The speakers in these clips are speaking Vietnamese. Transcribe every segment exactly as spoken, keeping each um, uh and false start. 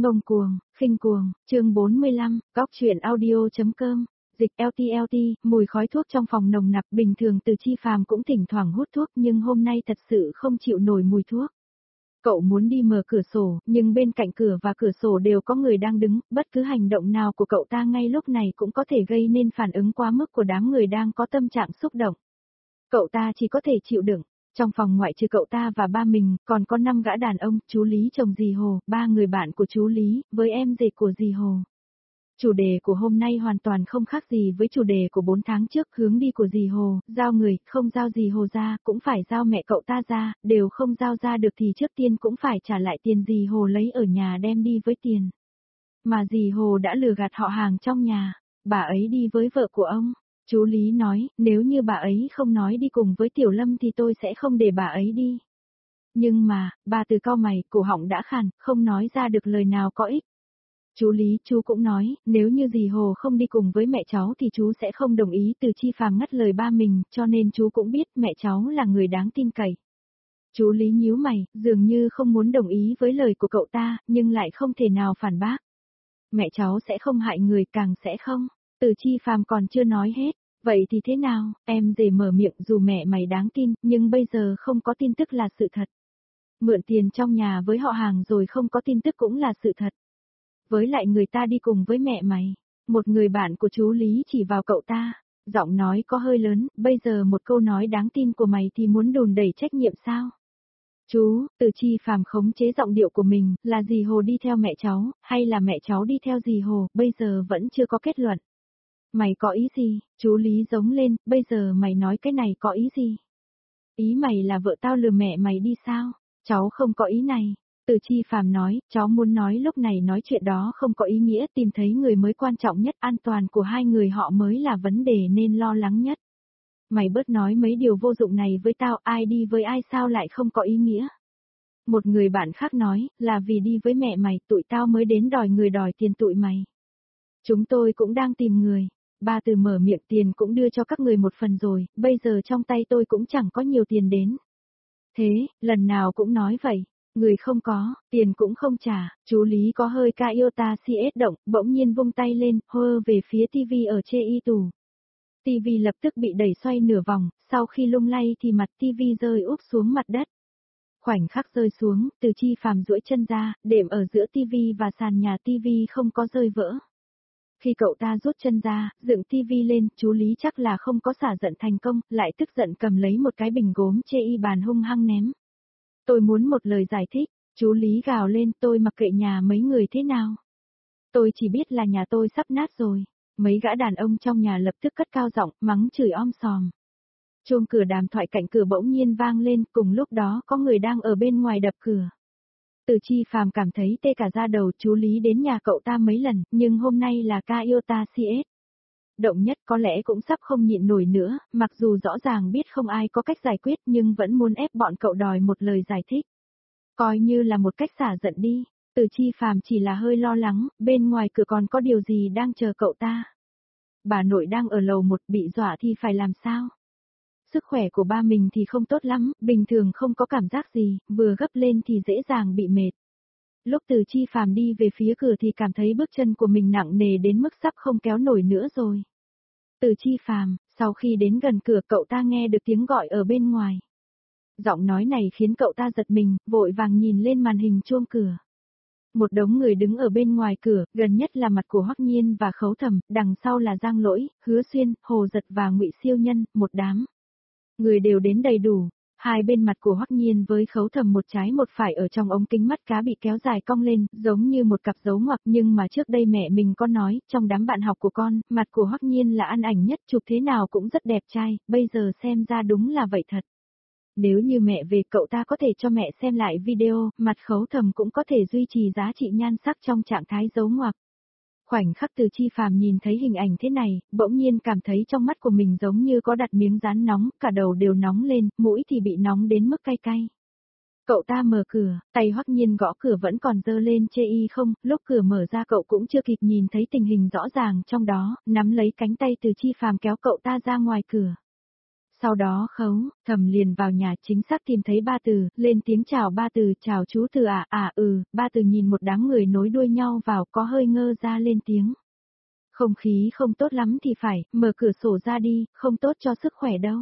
Ngông cuồng, khinh cuồng, chương bốn mươi lăm, góc truyện audio.com, dịch lờ tê lờ tê, mùi khói thuốc trong phòng nồng nặc, bình thường Từ Chi Phàm cũng thỉnh thoảng hút thuốc nhưng hôm nay thật sự không chịu nổi mùi thuốc. Cậu muốn đi mở cửa sổ, nhưng bên cạnh cửa và cửa sổ đều có người đang đứng, bất cứ hành động nào của cậu ta ngay lúc này cũng có thể gây nên phản ứng quá mức của đám người đang có tâm trạng xúc động. Cậu ta chỉ có thể chịu đựng. Trong phòng ngoại trừ cậu ta và ba mình, còn có năm gã đàn ông, chú Lý chồng dì Hồ, ba người bạn của chú Lý, với em rể của dì Hồ. Chủ đề của hôm nay hoàn toàn không khác gì với chủ đề của bốn tháng trước, hướng đi của dì Hồ, giao người, không giao dì Hồ ra, cũng phải giao mẹ cậu ta ra, đều không giao ra được thì trước tiên cũng phải trả lại tiền dì Hồ lấy ở nhà đem đi với tiền. Mà dì Hồ đã lừa gạt họ hàng trong nhà, bà ấy đi với vợ của ông. Chú Lý nói, nếu như bà ấy không nói đi cùng với Tiểu Lâm thì tôi sẽ không để bà ấy đi. Nhưng mà, bà Từ cau mày, cổ họng đã khàn, không nói ra được lời nào có ích. Chú Lý, chú cũng nói, nếu như dì Hồ không đi cùng với mẹ cháu thì chú sẽ không đồng ý. Từ Chi Phàm ngắt lời ba mình, cho nên chú cũng biết mẹ cháu là người đáng tin cậy. Chú Lý nhíu mày, dường như không muốn đồng ý với lời của cậu ta, nhưng lại không thể nào phản bác. Mẹ cháu sẽ không hại người, càng sẽ không. Từ Chi Phàm còn chưa nói hết. Vậy thì thế nào, em rể mở miệng, dù mẹ mày đáng tin, nhưng bây giờ không có tin tức là sự thật. Mượn tiền trong nhà với họ hàng rồi không có tin tức cũng là sự thật. Với lại người ta đi cùng với mẹ mày. Một người bạn của chú Lý chỉ vào cậu ta, giọng nói có hơi lớn, bây giờ một câu nói đáng tin của mày thì muốn đùn đẩy trách nhiệm sao? Chú, Từ Chi Phàm khống chế giọng điệu của mình, là dì Hồ đi theo mẹ cháu, hay là mẹ cháu đi theo dì Hồ, bây giờ vẫn chưa có kết luận. Mày có ý gì? Chú Lý giống lên, bây giờ mày nói cái này có ý gì? Ý mày là vợ tao lừa mẹ mày đi sao? Cháu không có ý này. Từ Chi Phàm nói, cháu muốn nói lúc này nói chuyện đó không có ý nghĩa, tìm thấy người mới quan trọng nhất, an toàn của hai người họ mới là vấn đề nên lo lắng nhất. Mày bớt nói mấy điều vô dụng này với tao, ai đi với ai sao lại không có ý nghĩa? Một người bạn khác nói, là vì đi với mẹ mày, tụi tao mới đến đòi người đòi tiền tụi mày. Chúng tôi cũng đang tìm người. Ba Từ mở miệng, tiền cũng đưa cho các người một phần rồi, bây giờ trong tay tôi cũng chẳng có nhiều tiền đến. Thế, lần nào cũng nói vậy, người không có, tiền cũng không trả. Chú Lý có hơi ca yêu ta si ết động, bỗng nhiên vung tay lên, hơ về phía tivi ở chê y tủ. Tivi lập tức bị đẩy xoay nửa vòng, sau khi lung lay thì mặt tivi rơi úp xuống mặt đất. Khoảnh khắc rơi xuống, Từ Chi Phàm duỗi chân ra, đệm ở giữa tivi và sàn nhà, tivi không có rơi vỡ. Khi cậu ta rút chân ra, dựng tivi lên, chú Lý chắc là không có xả giận thành công, lại tức giận cầm lấy một cái bình gốm chê y bàn hung hăng ném. Tôi muốn một lời giải thích, chú Lý gào lên, tôi mặc kệ nhà mấy người thế nào. Tôi chỉ biết là nhà tôi sắp nát rồi. Mấy gã đàn ông trong nhà lập tức cất cao giọng, mắng chửi om sòm. Chuông cửa đàm thoại cạnh cửa bỗng nhiên vang lên, cùng lúc đó có người đang ở bên ngoài đập cửa. Từ Chi Phàm cảm thấy tê cả da đầu, chú Lý đến nhà cậu ta mấy lần, nhưng hôm nay là ca yêu ta si ết. Động nhất có lẽ cũng sắp không nhịn nổi nữa, mặc dù rõ ràng biết không ai có cách giải quyết nhưng vẫn muốn ép bọn cậu đòi một lời giải thích. Coi như là một cách xả giận đi. Từ Chi Phàm chỉ là hơi lo lắng, bên ngoài cửa còn có điều gì đang chờ cậu ta. Bà nội đang ở lầu một, bị dọa thì phải làm sao? Sức khỏe của ba mình thì không tốt lắm, bình thường không có cảm giác gì, vừa gấp lên thì dễ dàng bị mệt. Lúc Từ Chi Phàm đi về phía cửa thì cảm thấy bước chân của mình nặng nề đến mức sắp không kéo nổi nữa rồi. Từ Chi Phàm, sau khi đến gần cửa cậu ta nghe được tiếng gọi ở bên ngoài. Giọng nói này khiến cậu ta giật mình, vội vàng nhìn lên màn hình chuông cửa. Một đống người đứng ở bên ngoài cửa, gần nhất là mặt của Hoắc Nhiên và Khấu Thẩm, đằng sau là Giang Lỗi, Hứa Xuyên, Hồ Giật và Ngụy Siêu Nhân, một đám. Người đều đến đầy đủ, hai bên mặt của Hoắc Nhiên với Khấu Thẩm một trái một phải ở trong ống kính mắt cá bị kéo dài cong lên, giống như một cặp dấu ngoặc, nhưng mà trước đây mẹ mình có nói, trong đám bạn học của con, mặt của Hoắc Nhiên là ăn ảnh nhất, chụp thế nào cũng rất đẹp trai, bây giờ xem ra đúng là vậy thật. Nếu như mẹ về cậu ta có thể cho mẹ xem lại video, mặt Khấu Thẩm cũng có thể duy trì giá trị nhan sắc trong trạng thái dấu ngoặc. Khoảnh khắc Từ Chi Phàm nhìn thấy hình ảnh thế này, bỗng nhiên cảm thấy trong mắt của mình giống như có đặt miếng dán nóng, cả đầu đều nóng lên, mũi thì bị nóng đến mức cay cay. Cậu ta mở cửa, tay Hoắc Nhiên gõ cửa vẫn còn giơ lên chê y không, lúc cửa mở ra cậu cũng chưa kịp nhìn thấy tình hình rõ ràng trong đó, nắm lấy cánh tay Từ Chi Phàm kéo cậu ta ra ngoài cửa. Sau đó Khấu Thầm liền vào nhà chính xác tìm thấy Ba Từ, lên tiếng chào Ba Từ, chào chú Từ à, à ừ, Ba Từ nhìn một đám người nối đuôi nhau vào có hơi ngơ ra lên tiếng. Không khí không tốt lắm thì phải, mở cửa sổ ra đi, không tốt cho sức khỏe đâu.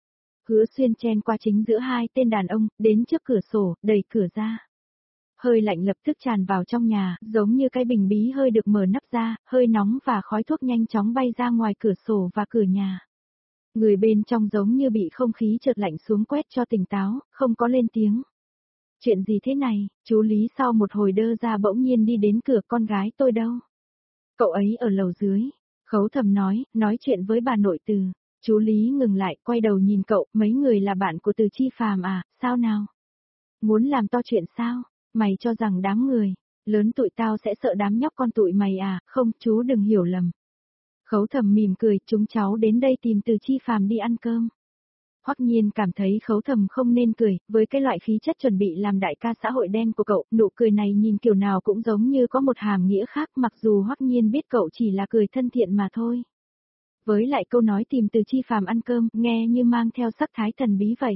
Hứa Xuyên chen qua chính giữa hai tên đàn ông, đến trước cửa sổ, đẩy cửa ra. Hơi lạnh lập tức tràn vào trong nhà, giống như cái bình bí hơi được mở nắp ra, hơi nóng và khói thuốc nhanh chóng bay ra ngoài cửa sổ và cửa nhà. Người bên trong giống như bị không khí chợt lạnh xuống quét cho tỉnh táo, không có lên tiếng. Chuyện gì thế này, chú Lý sau một hồi đơ ra bỗng nhiên đi đến cửa, con gái tôi đâu? Cậu ấy ở lầu dưới. Khấu Thầm nói, nói chuyện với bà nội Từ. Chú Lý ngừng lại, quay đầu nhìn cậu, mấy người là bạn của Từ Chi Phàm à, sao nào? Muốn làm to chuyện sao? Mày cho rằng đám người lớn tụi tao sẽ sợ đám nhóc con tụi mày à, không, chú đừng hiểu lầm. Khấu Thầm mỉm cười, chúng cháu đến đây tìm Từ Chi Phàm đi ăn cơm. Hoắc Nhiên cảm thấy Khấu Thầm không nên cười, với cái loại khí chất chuẩn bị làm đại ca xã hội đen của cậu, nụ cười này nhìn kiểu nào cũng giống như có một hàm nghĩa khác, mặc dù Hoắc Nhiên biết cậu chỉ là cười thân thiện mà thôi. Với lại câu nói tìm Từ Chi Phàm ăn cơm, nghe như mang theo sắc thái thần bí vậy.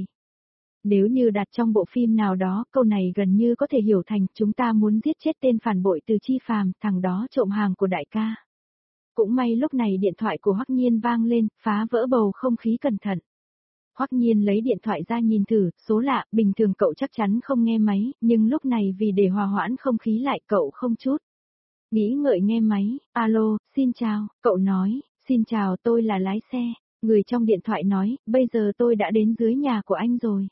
Nếu như đặt trong bộ phim nào đó, câu này gần như có thể hiểu thành chúng ta muốn giết chết tên phản bội Từ Chi Phàm, thằng đó trộm hàng của đại ca. Cũng may lúc này điện thoại của Hoắc Nhiên vang lên, phá vỡ bầu không khí cẩn thận. Hoắc Nhiên lấy điện thoại ra nhìn thử, số lạ, bình thường cậu chắc chắn không nghe máy, nhưng lúc này vì để hòa hoãn không khí lại cậu không chút nghĩ ngợi nghe máy. Alo, xin chào, cậu nói, xin chào, tôi là lái xe. Người trong điện thoại nói, bây giờ tôi đã đến dưới nhà của anh rồi.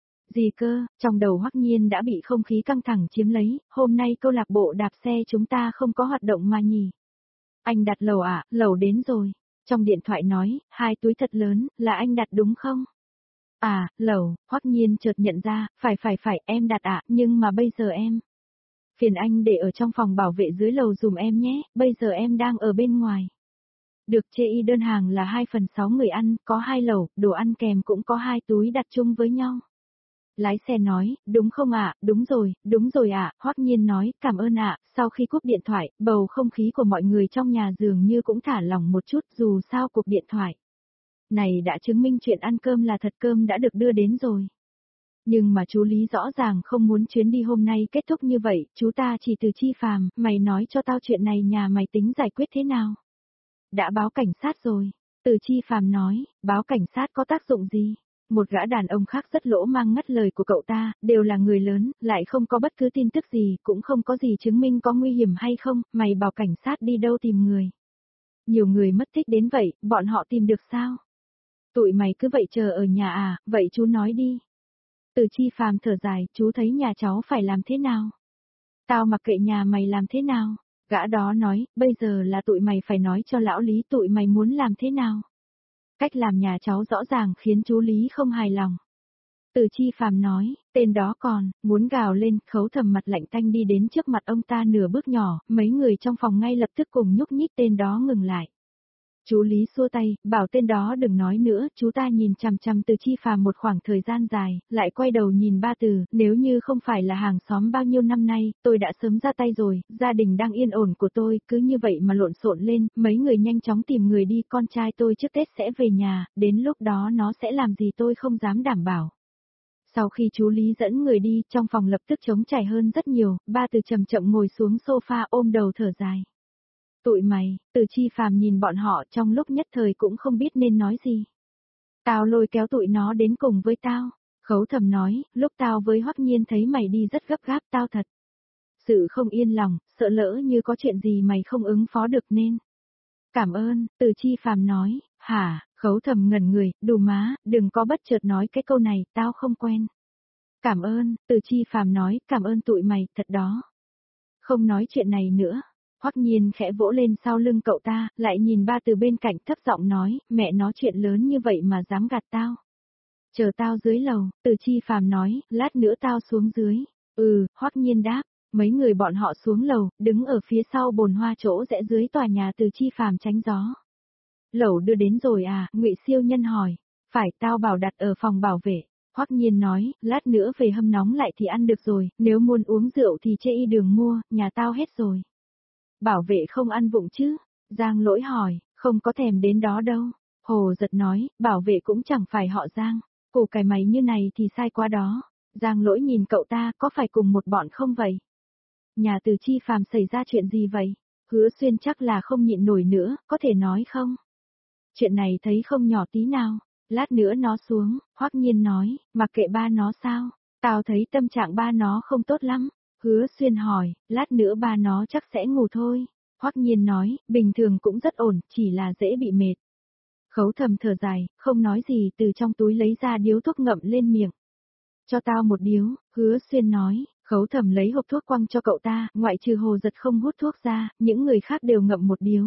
Gì cơ, trong đầu Hoắc Nhiên đã bị không khí căng thẳng chiếm lấy, hôm nay câu lạc bộ đạp xe chúng ta không có hoạt động mà nhỉ. Anh đặt lầu à, lầu đến rồi. Trong điện thoại nói, hai túi thật lớn, là anh đặt đúng không? À, lầu, Hoắc Nhiên chợt nhận ra, phải phải phải, em đặt ạ, à, nhưng mà bây giờ em. Phiền anh để ở trong phòng bảo vệ dưới lầu dùm em nhé, bây giờ em đang ở bên ngoài. Được, chê y đơn hàng là hai phần sáu người ăn, có hai lẩu, đồ ăn kèm cũng có hai túi đặt chung với nhau. Lái xe nói, đúng không ạ, đúng rồi, đúng rồi ạ, Hoắc Nhiên nói, cảm ơn ạ, sau khi cúp điện thoại, bầu không khí của mọi người trong nhà dường như cũng thả lỏng một chút, dù sao cuộc điện thoại này đã chứng minh chuyện ăn cơm là thật, cơm đã được đưa đến rồi. Nhưng mà chú Lý rõ ràng không muốn chuyến đi hôm nay kết thúc như vậy, chú ta chỉ Từ Chi Phàm, mày nói cho tao chuyện này nhà mày tính giải quyết thế nào? Đã báo cảnh sát rồi. Từ Chi Phàm nói, báo cảnh sát có tác dụng gì? Một gã đàn ông khác rất lỗ mang ngắt lời của cậu ta, đều là người lớn, lại không có bất cứ tin tức gì, cũng không có gì chứng minh có nguy hiểm hay không, mày bảo cảnh sát đi đâu tìm người. Nhiều người mất tích đến vậy, bọn họ tìm được sao? Tụi mày cứ vậy chờ ở nhà à, vậy chú nói đi. Từ Chi Phàm thở dài, chú thấy nhà cháu phải làm thế nào? Tao mặc kệ nhà mày làm thế nào? Gã đó nói, bây giờ là tụi mày phải nói cho lão Lý tụi mày muốn làm thế nào? Cách làm nhà cháu rõ ràng khiến chú Lý không hài lòng. Từ Chi Phàm nói, tên đó còn, muốn gào lên, Khấu Thầm mặt lạnh tanh đi đến trước mặt ông ta nửa bước nhỏ, mấy người trong phòng ngay lập tức cùng nhúc nhích tên đó ngừng lại. Chú Lý xua tay, bảo tên đó đừng nói nữa, chú ta nhìn chằm chằm Từ Chi Phàm một khoảng thời gian dài, lại quay đầu nhìn Ba Từ, nếu như không phải là hàng xóm bao nhiêu năm nay, tôi đã sớm ra tay rồi, gia đình đang yên ổn của tôi, cứ như vậy mà lộn xộn lên, mấy người nhanh chóng tìm người đi, con trai tôi trước Tết sẽ về nhà, đến lúc đó nó sẽ làm gì tôi không dám đảm bảo. Sau khi chú Lý dẫn người đi, trong phòng lập tức trống trải hơn rất nhiều, Ba Từ chậm chậm ngồi xuống sofa ôm đầu thở dài. Tụi mày, Từ Chi Phàm nhìn bọn họ trong lúc nhất thời cũng không biết nên nói gì. Tao lôi kéo tụi nó đến cùng với tao. Khấu Thầm nói, lúc tao với Hoắc Nhiên thấy mày đi rất gấp gáp tao thật. Sự không yên lòng, sợ lỡ như có chuyện gì mày không ứng phó được nên. Cảm ơn, Từ Chi Phàm nói, hả, Khấu Thầm ngẩn người, đù má, đừng có bất chợt nói cái câu này, tao không quen. Cảm ơn, Từ Chi Phàm nói, cảm ơn tụi mày, thật đó. Không nói chuyện này nữa. Hoắc Nhiên khẽ vỗ lên sau lưng cậu ta, lại nhìn Ba Từ bên cạnh thấp giọng nói, mẹ nói chuyện lớn như vậy mà dám gạt tao. Chờ tao dưới lầu, Từ Chi Phàm nói, lát nữa tao xuống dưới. Ừ, Hoắc Nhiên đáp, mấy người bọn họ xuống lầu, đứng ở phía sau bồn hoa chỗ rẽ dưới tòa nhà Từ Chi Phàm tránh gió. Lẩu đưa đến rồi à, Ngụy Siêu Nhân hỏi, phải tao bảo đặt ở phòng bảo vệ. Hoắc Nhiên nói, lát nữa về hâm nóng lại thì ăn được rồi, nếu muốn uống rượu thì chê y đường mua, nhà tao hết rồi. Bảo vệ không ăn vụng chứ? Giang Lỗi hỏi, không có thèm đến đó đâu. Hồ Giật nói, bảo vệ cũng chẳng phải họ Giang, củ cải mày như này thì sai quá đó. Giang Lỗi nhìn cậu ta, có phải cùng một bọn không vậy? Nhà Từ Chi Phàm xảy ra chuyện gì vậy? Hứa Xuyên chắc là không nhịn nổi nữa, có thể nói không? Chuyện này thấy không nhỏ tí nào. Lát nữa nó xuống, Hoắc Nhiên nói, mặc kệ ba nó sao? Tao thấy tâm trạng ba nó không tốt lắm. Hứa Xuyên hỏi, lát nữa ba nó chắc sẽ ngủ thôi. Hoắc Nhiên nói, bình thường cũng rất ổn, chỉ là dễ bị mệt. Khấu Thầm thở dài, không nói gì, từ trong túi lấy ra điếu thuốc ngậm lên miệng. Cho tao một điếu, Hứa Xuyên nói. Khấu Thầm lấy hộp thuốc quăng cho cậu ta, ngoại trừ Hồ Giật không hút thuốc ra, những người khác đều ngậm một điếu.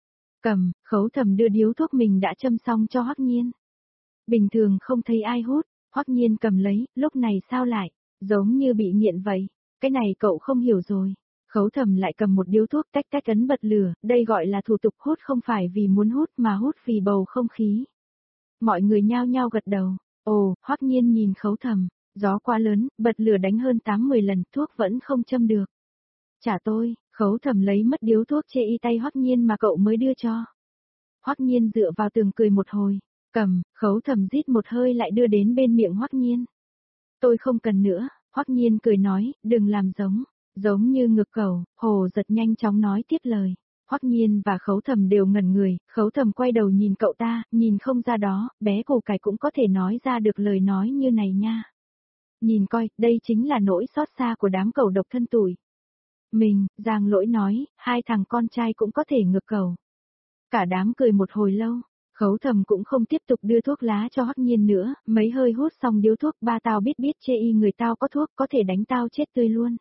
Cầm, Khấu Thầm đưa điếu thuốc mình đã châm xong cho Hoắc Nhiên. Bình thường không thấy ai hút, Hoắc Nhiên cầm lấy, lúc này sao lại, giống như bị nghiện vậy, cái này cậu không hiểu rồi. Khấu Thầm lại cầm một điếu thuốc tách tách ấn bật lửa, đây gọi là thủ tục hút, không phải vì muốn hút mà hút vì bầu không khí. Mọi người nhao nhao gật đầu, ồ, Hoắc Nhiên nhìn Khấu Thầm, gió quá lớn, bật lửa đánh hơn tám mười lần, thuốc vẫn không châm được. Trả tôi, Khấu Thầm lấy mất điếu thuốc chê y tay Hoắc Nhiên mà cậu mới đưa cho. Hoắc Nhiên dựa vào tường cười một hồi, cầm, Khấu Thầm rít một hơi lại đưa đến bên miệng Hoắc Nhiên. Tôi không cần nữa, Hoắc Nhiên cười nói, đừng làm giống, giống như ngực cẩu. Hồ Giật nhanh chóng nói tiếp lời. Hoắc Nhiên và Khấu Thầm đều ngẩn người, Khấu Thầm quay đầu nhìn cậu ta, nhìn không ra đó, bé củ cải cũng có thể nói ra được lời nói như này nha. Nhìn coi, đây chính là nỗi xót xa của đám cẩu độc thân tuổi. Mình, Giang Lỗi nói, hai thằng con trai cũng có thể ngược cẩu. Cả đám cười một hồi lâu, Khấu Thầm cũng không tiếp tục đưa thuốc lá cho Hoắc Nhiên nữa, mấy hơi hút xong điếu thuốc, ba tao biết biết chê y người tao có thuốc có thể đánh tao chết tươi luôn.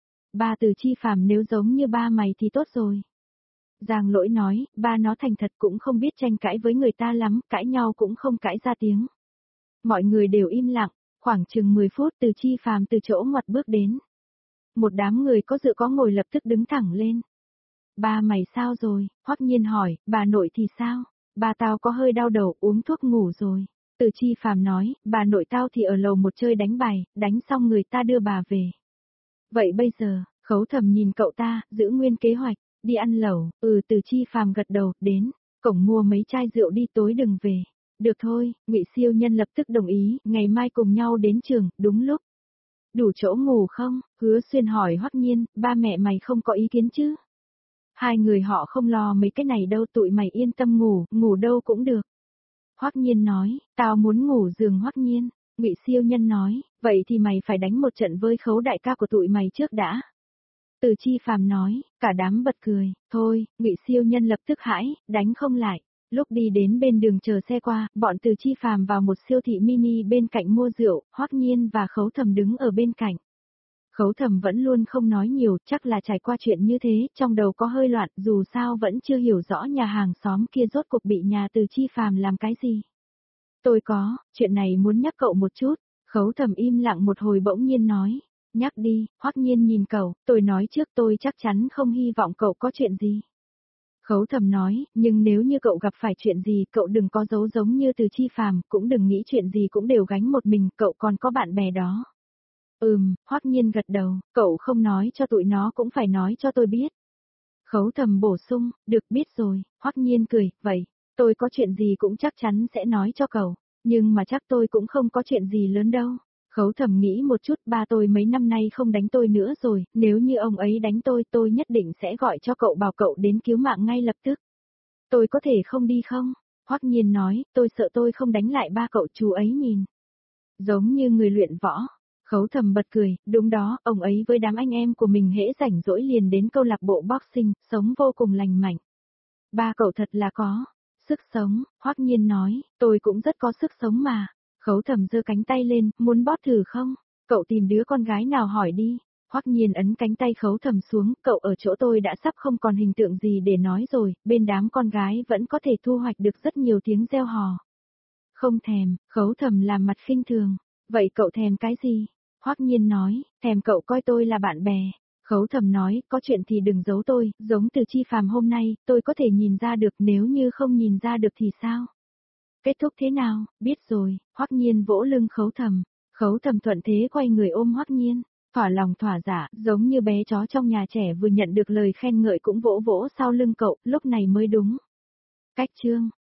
Ba Từ Chi Phàm nếu giống như ba mày thì tốt rồi. Giang Lỗi nói, ba nó thành thật cũng không biết tranh cãi với người ta lắm, cãi nhau cũng không cãi ra tiếng. Mọi người đều im lặng, khoảng chừng mười phút Từ Chi Phàm từ chỗ ngoặt bước đến. Một đám người có dự có ngồi lập tức đứng thẳng lên. Ba mày sao rồi? Hoắc Nhiên hỏi, bà nội thì sao? Ba tao có hơi đau đầu, uống thuốc ngủ rồi. Từ Chi Phàm nói, bà nội tao thì ở lầu một chơi đánh bài, đánh xong người ta đưa bà về. Vậy bây giờ, Khấu Thầm nhìn cậu ta, giữ nguyên kế hoạch, đi ăn lẩu, ừ Từ Chi Phàm gật đầu, đến, cổng mua mấy chai rượu đi tối đừng về. Được thôi, Ngụy Siêu Nhân lập tức đồng ý, ngày mai cùng nhau đến trường, đúng lúc. Đủ chỗ ngủ không? Hứa Xuyên hỏi Hoắc Nhiên, ba mẹ mày không có ý kiến chứ? Hai người họ không lo mấy cái này đâu, tụi mày yên tâm ngủ, ngủ đâu cũng được. Hoắc Nhiên nói, tao muốn ngủ giường Hoắc Nhiên. Ngụy Siêu Nhân nói, vậy thì mày phải đánh một trận với Khấu đại ca của tụi mày trước đã. Từ Chi Phàm nói, cả đám bật cười, thôi, Ngụy Siêu Nhân lập tức hãi, đánh không lại. Lúc đi đến bên đường chờ xe qua, bọn Từ Chi Phàm vào một siêu thị mini bên cạnh mua rượu, Hoắc Nhiên và Khấu Thầm đứng ở bên cạnh. Khấu Thầm vẫn luôn không nói nhiều, chắc là trải qua chuyện như thế, trong đầu có hơi loạn, dù sao vẫn chưa hiểu rõ nhà hàng xóm kia rốt cuộc bị nhà Từ Chi Phàm làm cái gì. Tôi có, chuyện này muốn nhắc cậu một chút. Khấu Thầm im lặng một hồi bỗng nhiên nói, nhắc đi. Hoắc Nhiên nhìn cậu, tôi nói trước tôi chắc chắn không hy vọng cậu có chuyện gì. Khấu Thầm nói, nhưng nếu như cậu gặp phải chuyện gì, cậu đừng có giấu giống như Từ Chi Phàm, cũng đừng nghĩ chuyện gì cũng đều gánh một mình, cậu còn có bạn bè đó. Ừm, Hoắc Nhiên gật đầu, cậu không nói cho tụi nó cũng phải nói cho tôi biết. Khấu Thầm bổ sung, được biết rồi. Hoắc Nhiên cười, vậy, tôi có chuyện gì cũng chắc chắn sẽ nói cho cậu, nhưng mà chắc tôi cũng không có chuyện gì lớn đâu. Khấu Thầm nghĩ một chút, ba tôi mấy năm nay không đánh tôi nữa rồi, nếu như ông ấy đánh tôi tôi nhất định sẽ gọi cho cậu bảo cậu đến cứu mạng ngay lập tức. Tôi có thể không đi không? Hoắc Nhiên nói, tôi sợ tôi không đánh lại ba cậu, chú ấy nhìn. Giống như người luyện võ. Khấu Thầm bật cười, đúng đó, ông ấy với đám anh em của mình hễ rảnh rỗi liền đến câu lạc bộ boxing, sống vô cùng lành mạnh. Ba cậu thật là có sức sống. Hoắc Nhiên nói, tôi cũng rất có sức sống mà. Khấu Thầm giơ cánh tay lên, muốn bóp thử không? Cậu tìm đứa con gái nào hỏi đi. Hoắc Nhiên ấn cánh tay Khấu Thầm xuống, cậu ở chỗ tôi đã sắp không còn hình tượng gì để nói rồi, bên đám con gái vẫn có thể thu hoạch được rất nhiều tiếng reo hò. Không thèm. Khấu Thầm làm mặt khinh thường. Vậy cậu thèm cái gì? Hoắc Nhiên nói, thèm cậu coi tôi là bạn bè. Khấu Thầm nói, có chuyện thì đừng giấu tôi, giống Từ Chi Phàm hôm nay, tôi có thể nhìn ra được, nếu như không nhìn ra được thì sao? Kết thúc thế nào? Biết rồi. Hoắc Nhiên vỗ lưng Khấu Thầm. Khấu Thầm thuận thế quay người ôm Hoắc Nhiên, thỏa lòng thỏa dạ, giống như bé chó trong nhà trẻ vừa nhận được lời khen ngợi cũng vỗ vỗ sau lưng cậu, lúc này mới đúng. Cách chương